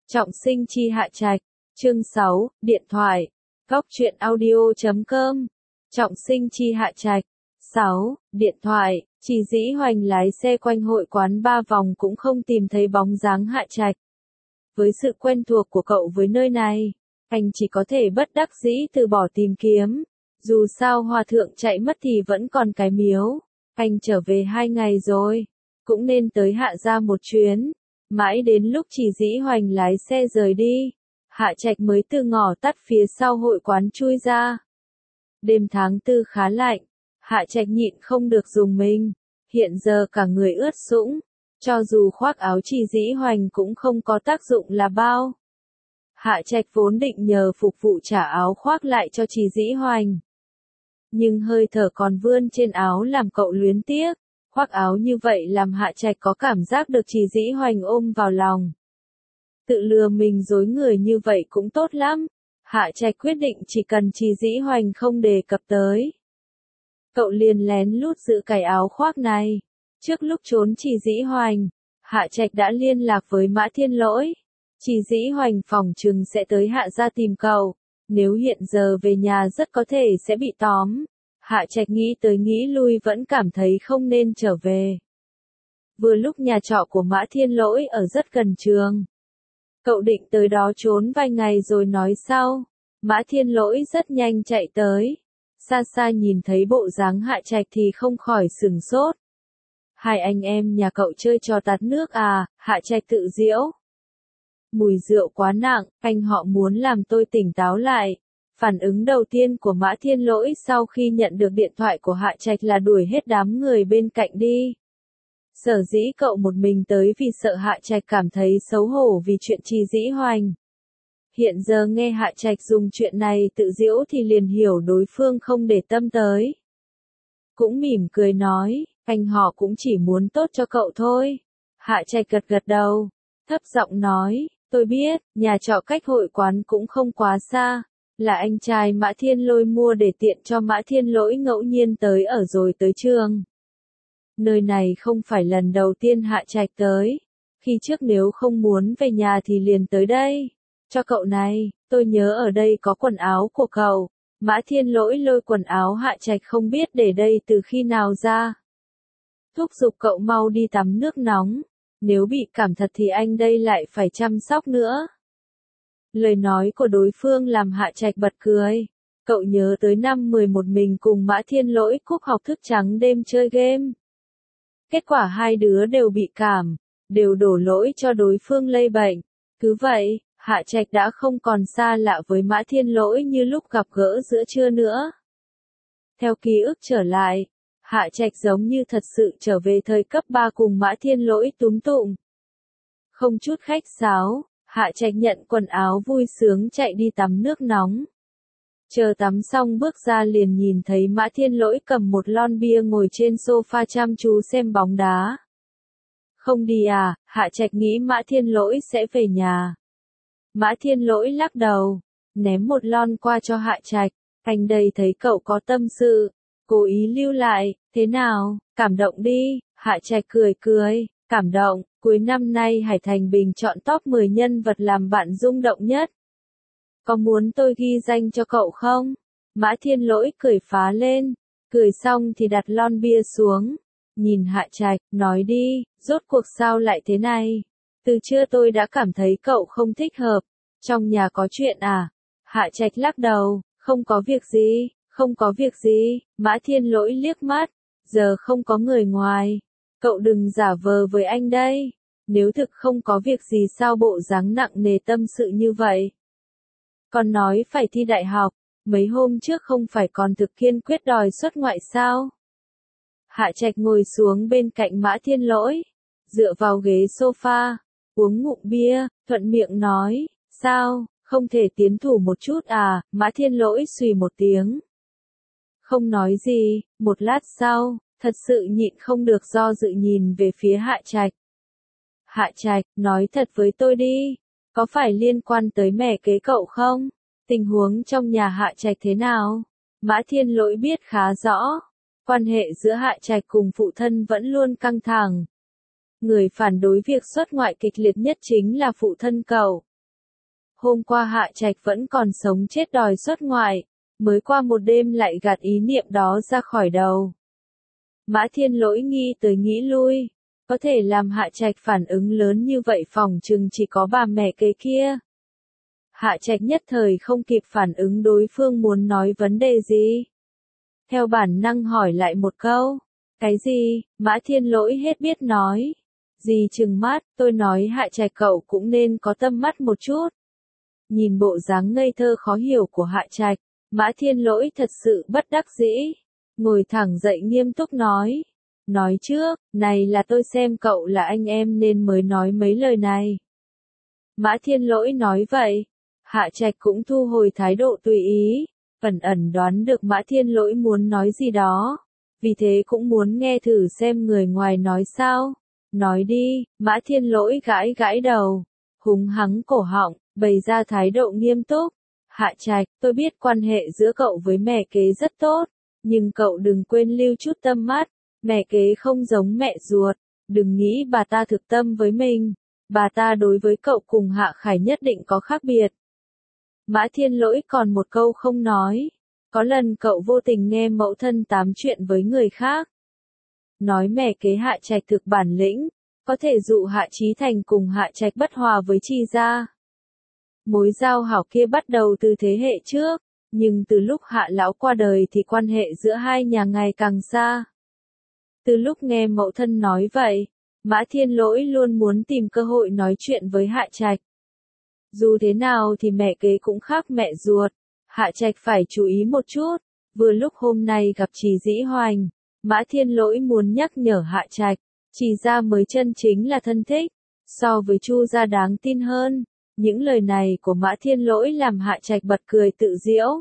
Trọng sinh chi Hạ Trạch, chương 6, điện thoại, góc truyện audio.com, Trọng sinh chi Hạ Trạch, 6, điện thoại, Chỉ Dĩ Hoành lái xe quanh hội quán 3 vòng cũng không tìm thấy bóng dáng Hạ Trạch. Với sự quen thuộc của cậu với nơi này, anh chỉ có thể bất đắc dĩ từ bỏ tìm kiếm. Dù sao hòa thượng chạy mất thì vẫn còn cái miếu. Anh trở về 2 ngày rồi, cũng nên tới Hạ gia một chuyến. Mãi đến lúc Chỉ Dĩ Hoành lái xe rời đi, Hạ Trạch mới từ ngõ tắt phía sau hội quán chui ra. Đêm tháng 4 khá lạnh, Hạ Trạch nhịn không được dùng mình, hiện giờ cả người ướt sũng, cho dù khoác áo Chỉ Dĩ Hoành cũng không có tác dụng là bao. Hạ Trạch vốn định nhờ phục vụ trả áo khoác lại cho Chỉ Dĩ Hoành, nhưng hơi thở còn vươn trên áo làm cậu luyến tiếc. Khoác áo như vậy làm Hạ Trạch có cảm giác được Chỉ Dĩ Hoành ôm vào lòng. Tự lừa mình dối người như vậy cũng tốt lắm. Hạ Trạch quyết định chỉ cần Chỉ Dĩ Hoành không đề cập tới, cậu liền lén lút giữ cái áo khoác này. Trước lúc trốn Chỉ Dĩ Hoành, Hạ Trạch đã liên lạc với Mã Thiên Lỗi. Chỉ Dĩ Hoành phỏng chừng sẽ tới Hạ gia tìm cậu. Nếu hiện giờ về nhà rất có thể sẽ bị tóm. Hạ Trạch nghĩ tới nghĩ lui vẫn cảm thấy không nên trở về. Vừa lúc nhà trọ của Mã Thiên Lỗi ở rất gần trường. Cậu định tới đó trốn vài ngày rồi nói sau. Mã Thiên Lỗi rất nhanh chạy tới. Xa xa nhìn thấy bộ dáng Hạ Trạch thì không khỏi sửng sốt. Hai anh em nhà cậu chơi trò tạt nước à? Hạ Trạch tự giễu. Mùi rượu quá nặng, anh họ muốn làm tôi tỉnh táo lại. Phản ứng đầu tiên của Mã Thiên Lỗi sau khi nhận được điện thoại của Hạ Trạch là đuổi hết đám người bên cạnh đi. Sở dĩ cậu một mình tới vì sợ Hạ Trạch cảm thấy xấu hổ vì chuyện Chỉ Dĩ Hoành. Hiện giờ nghe Hạ Trạch dùng chuyện này tự giễu thì liền hiểu đối phương không để tâm tới. Cũng mỉm cười nói, anh họ cũng chỉ muốn tốt cho cậu thôi. Hạ Trạch gật gật đầu, thấp giọng nói, tôi biết, nhà trọ cách hội quán cũng không quá xa. Là anh trai Mã Thiên Lôi mua để tiện cho Mã Thiên Lỗi ngẫu nhiên tới ở rồi tới trường. Nơi này không phải lần đầu tiên Hạ Trạch tới. Khi trước nếu không muốn về nhà thì liền tới đây. Cho cậu này, tôi nhớ ở đây có quần áo của cậu. Mã Thiên Lỗi lôi quần áo Hạ Trạch không biết để đây từ khi nào ra. Thúc giục cậu mau đi tắm nước nóng. Nếu bị cảm thật thì anh đây lại phải chăm sóc nữa. Lời nói của đối phương làm Hạ Trạch bật cười. Cậu nhớ tới năm 11 mình cùng Mã Thiên Lỗi cúp học thức trắng đêm chơi game. Kết quả hai đứa đều bị cảm, đều đổ lỗi cho đối phương lây bệnh. Cứ vậy, Hạ Trạch đã không còn xa lạ với Mã Thiên Lỗi như lúc gặp gỡ giữa trưa nữa. Theo ký ức trở lại, Hạ Trạch giống như thật sự trở về thời cấp 3 cùng Mã Thiên Lỗi túm tụm. Không chút khách sáo, Hạ Trạch nhận quần áo vui sướng chạy đi tắm nước nóng. Chờ tắm xong bước ra liền nhìn thấy Mã Thiên Lỗi cầm một lon bia ngồi trên sofa chăm chú xem bóng đá. Không đi à? Hạ Trạch nghĩ Mã Thiên Lỗi sẽ về nhà. Mã Thiên Lỗi lắc đầu, ném một lon qua cho Hạ Trạch. Anh đây thấy cậu có tâm sự, cố ý lưu lại, thế nào, cảm động đi. Hạ Trạch cười cười, cảm động. Cuối năm nay Hải Thành Bình chọn top 10 nhân vật làm bạn rung động nhất. Có muốn tôi ghi danh cho cậu không? Mã Thiên Lỗi cười phá lên. Cười xong thì đặt lon bia xuống. Nhìn Hạ Trạch, nói đi, rốt cuộc sao lại thế này? Từ trưa tôi đã cảm thấy cậu không thích hợp. Trong nhà có chuyện à? Hạ Trạch lắc đầu, không có việc gì, không có việc gì. Mã Thiên Lỗi liếc mắt, giờ không có người ngoài. Cậu đừng giả vờ với anh đây. Nếu thực không có việc gì sao bộ dáng nặng nề tâm sự như vậy? Còn nói phải thi đại học, mấy hôm trước không phải còn thực kiên quyết đòi xuất ngoại sao? Hạ Trạch ngồi xuống bên cạnh Mã Thiên Lỗi, dựa vào ghế sofa, uống ngụm bia, thuận miệng nói, sao, không thể tiến thủ một chút à? Mã Thiên Lỗi xùy một tiếng. Không nói gì, một lát sau, thật sự nhịn không được do dự nhìn về phía Hạ Trạch. Hạ Trạch, nói thật với tôi đi, có phải liên quan tới mẹ kế cậu không? Tình huống trong nhà Hạ Trạch thế nào? Mã Thiên Lỗi biết khá rõ, quan hệ giữa Hạ Trạch cùng phụ thân vẫn luôn căng thẳng. Người phản đối việc xuất ngoại kịch liệt nhất chính là phụ thân cậu. Hôm qua Hạ Trạch vẫn còn sống chết đòi xuất ngoại, mới qua một đêm lại gạt ý niệm đó ra khỏi đầu. Mã Thiên Lỗi nghĩ tới nghĩ lui, có thể làm Hạ Trạch phản ứng lớn như vậy phỏng chừng chỉ có bà mẹ kế kia. Hạ Trạch nhất thời không kịp phản ứng đối phương muốn nói vấn đề gì. Theo bản năng hỏi lại một câu. Cái gì? Mã Thiên Lỗi hết biết nói. Gì trừng mắt, tôi nói Hạ Trạch cậu cũng nên có tâm mắt một chút. Nhìn bộ dáng ngây thơ khó hiểu của Hạ Trạch, Mã Thiên Lỗi thật sự bất đắc dĩ. Ngồi thẳng dậy nghiêm túc nói. Nói trước, này là tôi xem cậu là anh em nên mới nói mấy lời này. Mã Thiên Lỗi nói vậy. Hạ Trạch cũng thu hồi thái độ tùy ý, ẩn ẩn đoán được Mã Thiên Lỗi muốn nói gì đó. Vì thế cũng muốn nghe thử xem người ngoài nói sao. Nói đi, Mã Thiên Lỗi gãi gãi đầu, húng hắng cổ họng, bày ra thái độ nghiêm túc. Hạ Trạch, tôi biết quan hệ giữa cậu với mẹ kế rất tốt, nhưng cậu đừng quên lưu chút tâm mắt, mẹ kế không giống mẹ ruột, đừng nghĩ bà ta thực tâm với mình, bà ta đối với cậu cùng Hạ Khải nhất định có khác biệt. Mã Thiên Lỗi còn một câu không nói. Có lần cậu vô tình nghe mẫu thân tám chuyện với người khác. Nói mẹ kế Hạ Trạch thực bản lĩnh, có thể dụ Hạ Chí Thành cùng Hạ Trạch bất hòa với Chi gia. Mối giao hảo kia bắt đầu từ thế hệ trước, nhưng từ lúc Hạ lão qua đời thì quan hệ giữa hai nhà ngày càng xa. Từ lúc nghe mẫu thân nói vậy, Mã Thiên Lỗi luôn muốn tìm cơ hội nói chuyện với Hạ Trạch. Dù thế nào thì mẹ kế cũng khác mẹ ruột, Hạ Trạch phải chú ý một chút. Vừa lúc hôm nay gặp Trì Dĩ Hoành, Mã Thiên Lỗi muốn nhắc nhở Hạ Trạch, Trì gia mới chân chính là thân thích, so với Chu gia đáng tin hơn. Những lời này của Mã Thiên Lỗi làm Hạ Trạch bật cười tự giễu.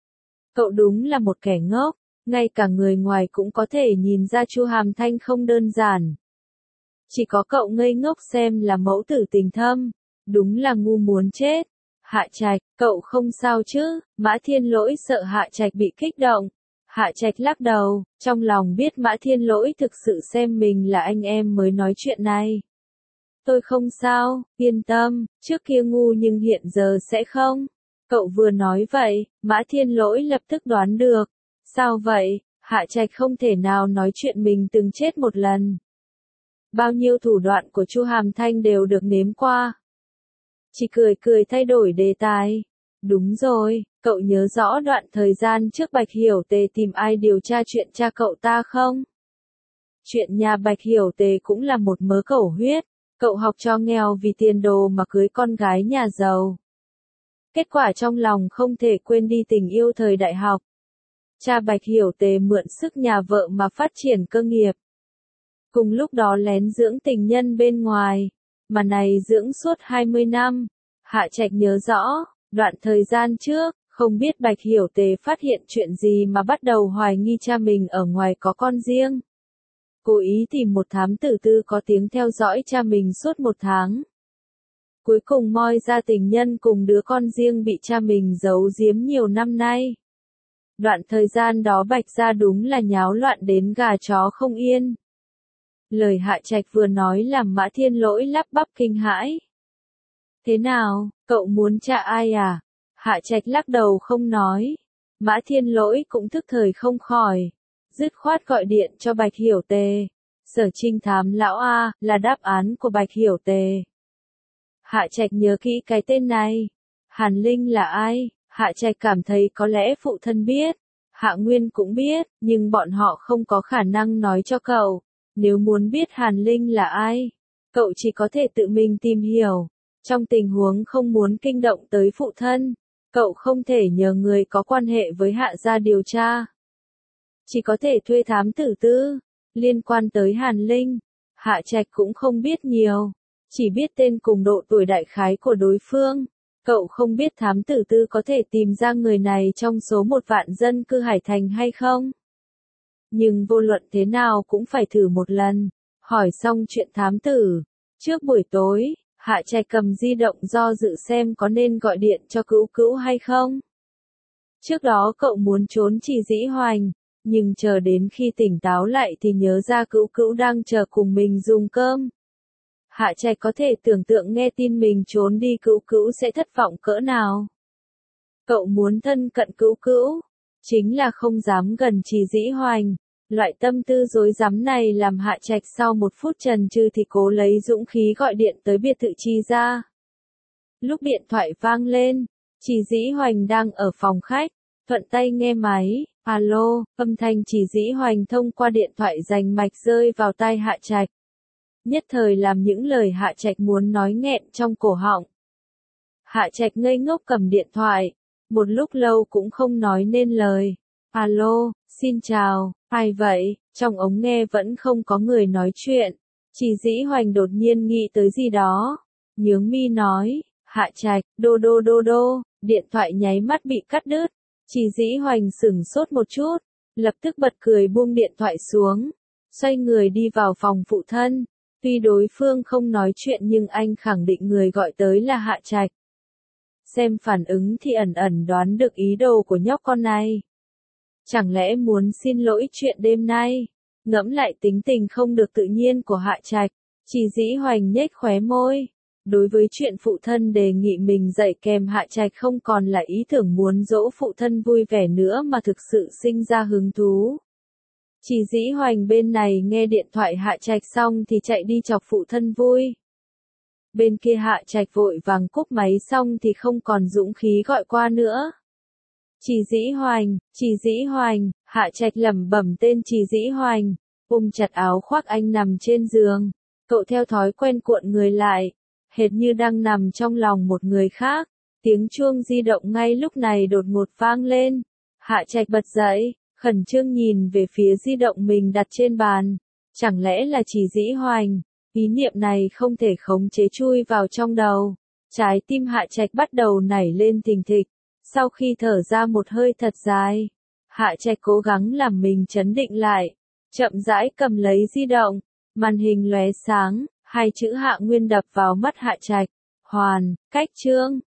Cậu đúng là một kẻ ngốc, ngay cả người ngoài cũng có thể nhìn ra Chu Hàm Thanh không đơn giản. Chỉ có cậu ngây ngốc xem là mẫu tử tình thâm, đúng là ngu muốn chết. Hạ Trạch, cậu không sao chứ? Mã Thiên Lỗi sợ Hạ Trạch bị kích động. Hạ Trạch lắc đầu, trong lòng biết Mã Thiên Lỗi thực sự xem mình là anh em mới nói chuyện này. Tôi không sao, yên tâm, trước kia ngu nhưng hiện giờ sẽ không. Cậu vừa nói vậy, Mã Thiên Lỗi lập tức đoán được. Sao vậy? Hạ Trạch không thể nào nói chuyện mình từng chết một lần. Bao nhiêu thủ đoạn của Chu Hàm Thanh đều được nếm qua. Chỉ cười cười thay đổi đề tài. Đúng rồi, cậu nhớ rõ đoạn thời gian trước Bạch Hiểu Tề tìm ai điều tra chuyện cha cậu ta không? Chuyện nhà Bạch Hiểu Tề cũng là một mớ cẩu huyết. Cậu học cho nghèo vì tiền đồ mà cưới con gái nhà giàu. Kết quả trong lòng không thể quên đi tình yêu thời đại học. Cha Bạch Hiểu Tề mượn sức nhà vợ mà phát triển cơ nghiệp. Cùng lúc đó lén dưỡng tình nhân bên ngoài. Mà này dưỡng suốt 20 năm. Hạ Trạch nhớ rõ, đoạn thời gian trước, không biết Bạch Hiểu Tề phát hiện chuyện gì mà bắt đầu hoài nghi cha mình ở ngoài có con riêng. Cố ý tìm một thám tử tư có tiếng theo dõi cha mình suốt 1 tháng. Cuối cùng moi ra tình nhân cùng đứa con riêng bị cha mình giấu giếm nhiều năm nay. Đoạn thời gian đó Bạch gia đúng là nháo loạn đến gà chó không yên. Lời Hạ Trạch vừa nói làm Mã Thiên Lỗi lắp bắp kinh hãi. Thế nào, cậu muốn tra ai à? Hạ Trạch lắc đầu không nói. Mã Thiên Lỗi cũng thức thời không khỏi. Dứt khoát gọi điện cho Bạch Hiểu Tề. Sở Trinh Thám lão A, là đáp án của Bạch Hiểu Tề. Hạ Trạch nhớ kỹ cái tên này. Hàn Linh là ai? Hạ Trạch cảm thấy có lẽ phụ thân biết. Hạ Nguyên cũng biết, nhưng bọn họ không có khả năng nói cho cậu. Nếu muốn biết Hàn Linh là ai, cậu chỉ có thể tự mình tìm hiểu. Trong tình huống không muốn kinh động tới phụ thân, cậu không thể nhờ người có quan hệ với Hạ gia điều tra. Chỉ có thể thuê thám tử tư. Liên quan tới Hàn Linh, Hạ Trạch cũng không biết nhiều. Chỉ biết tên cùng độ tuổi đại khái của đối phương. Cậu không biết thám tử tư có thể tìm ra người này trong số 1 vạn dân cư Hải Thành hay không. Nhưng vô luận thế nào cũng phải thử một lần. Hỏi xong chuyện thám tử. Trước buổi tối, Hạ Trạch cầm di động do dự xem có nên gọi điện cho Cữu Cữu hay không. Trước đó cậu muốn trốn Trì Dĩ Hoành, nhưng chờ đến khi tỉnh táo lại thì nhớ ra Cữu Cữu đang chờ cùng mình dùng cơm. Hạ Trạch có thể tưởng tượng nghe tin mình trốn đi Cữu Cữu sẽ thất vọng cỡ nào. Cậu muốn thân cận Cữu Cữu, chính là không dám gần Trì Dĩ Hoành. Loại tâm tư rối rắm này làm Hạ Trạch sau một phút chần chừ thì cố lấy dũng khí gọi điện tới biệt thự Trì gia. Lúc điện thoại vang lên, Trì Dĩ Hoành đang ở phòng khách, thuận tay nghe máy, alo, âm thanh Trì Dĩ Hoành thông qua điện thoại rành mạch rơi vào tai Hạ Trạch. Nhất thời làm những lời Hạ Trạch muốn nói nghẹn trong cổ họng. Hạ Trạch ngây ngốc cầm điện thoại, một lúc lâu cũng không nói nên lời. Alo, xin chào, ai vậy? Trong ống nghe vẫn không có người nói chuyện. Trì Dĩ Hoành đột nhiên nghĩ tới gì đó. Nhướng mi nói, Hạ Trạch, đô, điện thoại nháy mắt bị cắt đứt. Trì Dĩ Hoành sửng sốt một chút, lập tức bật cười buông điện thoại xuống, xoay người đi vào phòng phụ thân. Tuy đối phương không nói chuyện nhưng anh khẳng định người gọi tới là Hạ Trạch. Xem phản ứng thì ẩn ẩn đoán được ý đồ của nhóc con này. Chẳng lẽ muốn xin lỗi chuyện đêm nay? Ngẫm lại tính tình không được tự nhiên của Hạ Trạch, Trì Dĩ Hoành nhếch khóe môi. Đối với chuyện phụ thân đề nghị mình dạy kèm Hạ Trạch không còn là ý tưởng muốn dỗ phụ thân vui vẻ nữa mà thực sự sinh ra hứng thú. Trì Dĩ Hoành bên này nghe điện thoại Hạ Trạch xong thì chạy đi chọc phụ thân vui. Bên kia Hạ Trạch vội vàng cúp máy xong thì không còn dũng khí gọi qua nữa. Trì Dĩ Hoành, Hạ Trạch lẩm bẩm tên Trì Dĩ Hoành, ôm chặt áo khoác anh nằm trên giường. Cậu theo thói quen cuộn người lại, hệt như đang nằm trong lòng một người khác. Tiếng chuông di động ngay lúc này đột ngột vang lên. Hạ Trạch bật dậy, khẩn trương nhìn về phía di động mình đặt trên bàn. Chẳng lẽ là Trì Dĩ Hoành? Ý niệm này không thể khống chế chui vào trong đầu. Trái tim Hạ Trạch bắt đầu nảy lên thình thịch. Sau khi thở ra một hơi thật dài, Hạ Trạch cố gắng làm mình trấn định lại. Chậm rãi cầm lấy di động, màn hình lóe sáng, hai chữ Hạ Nguyên đập vào mắt Hạ Trạch. Hoàn, cách chương.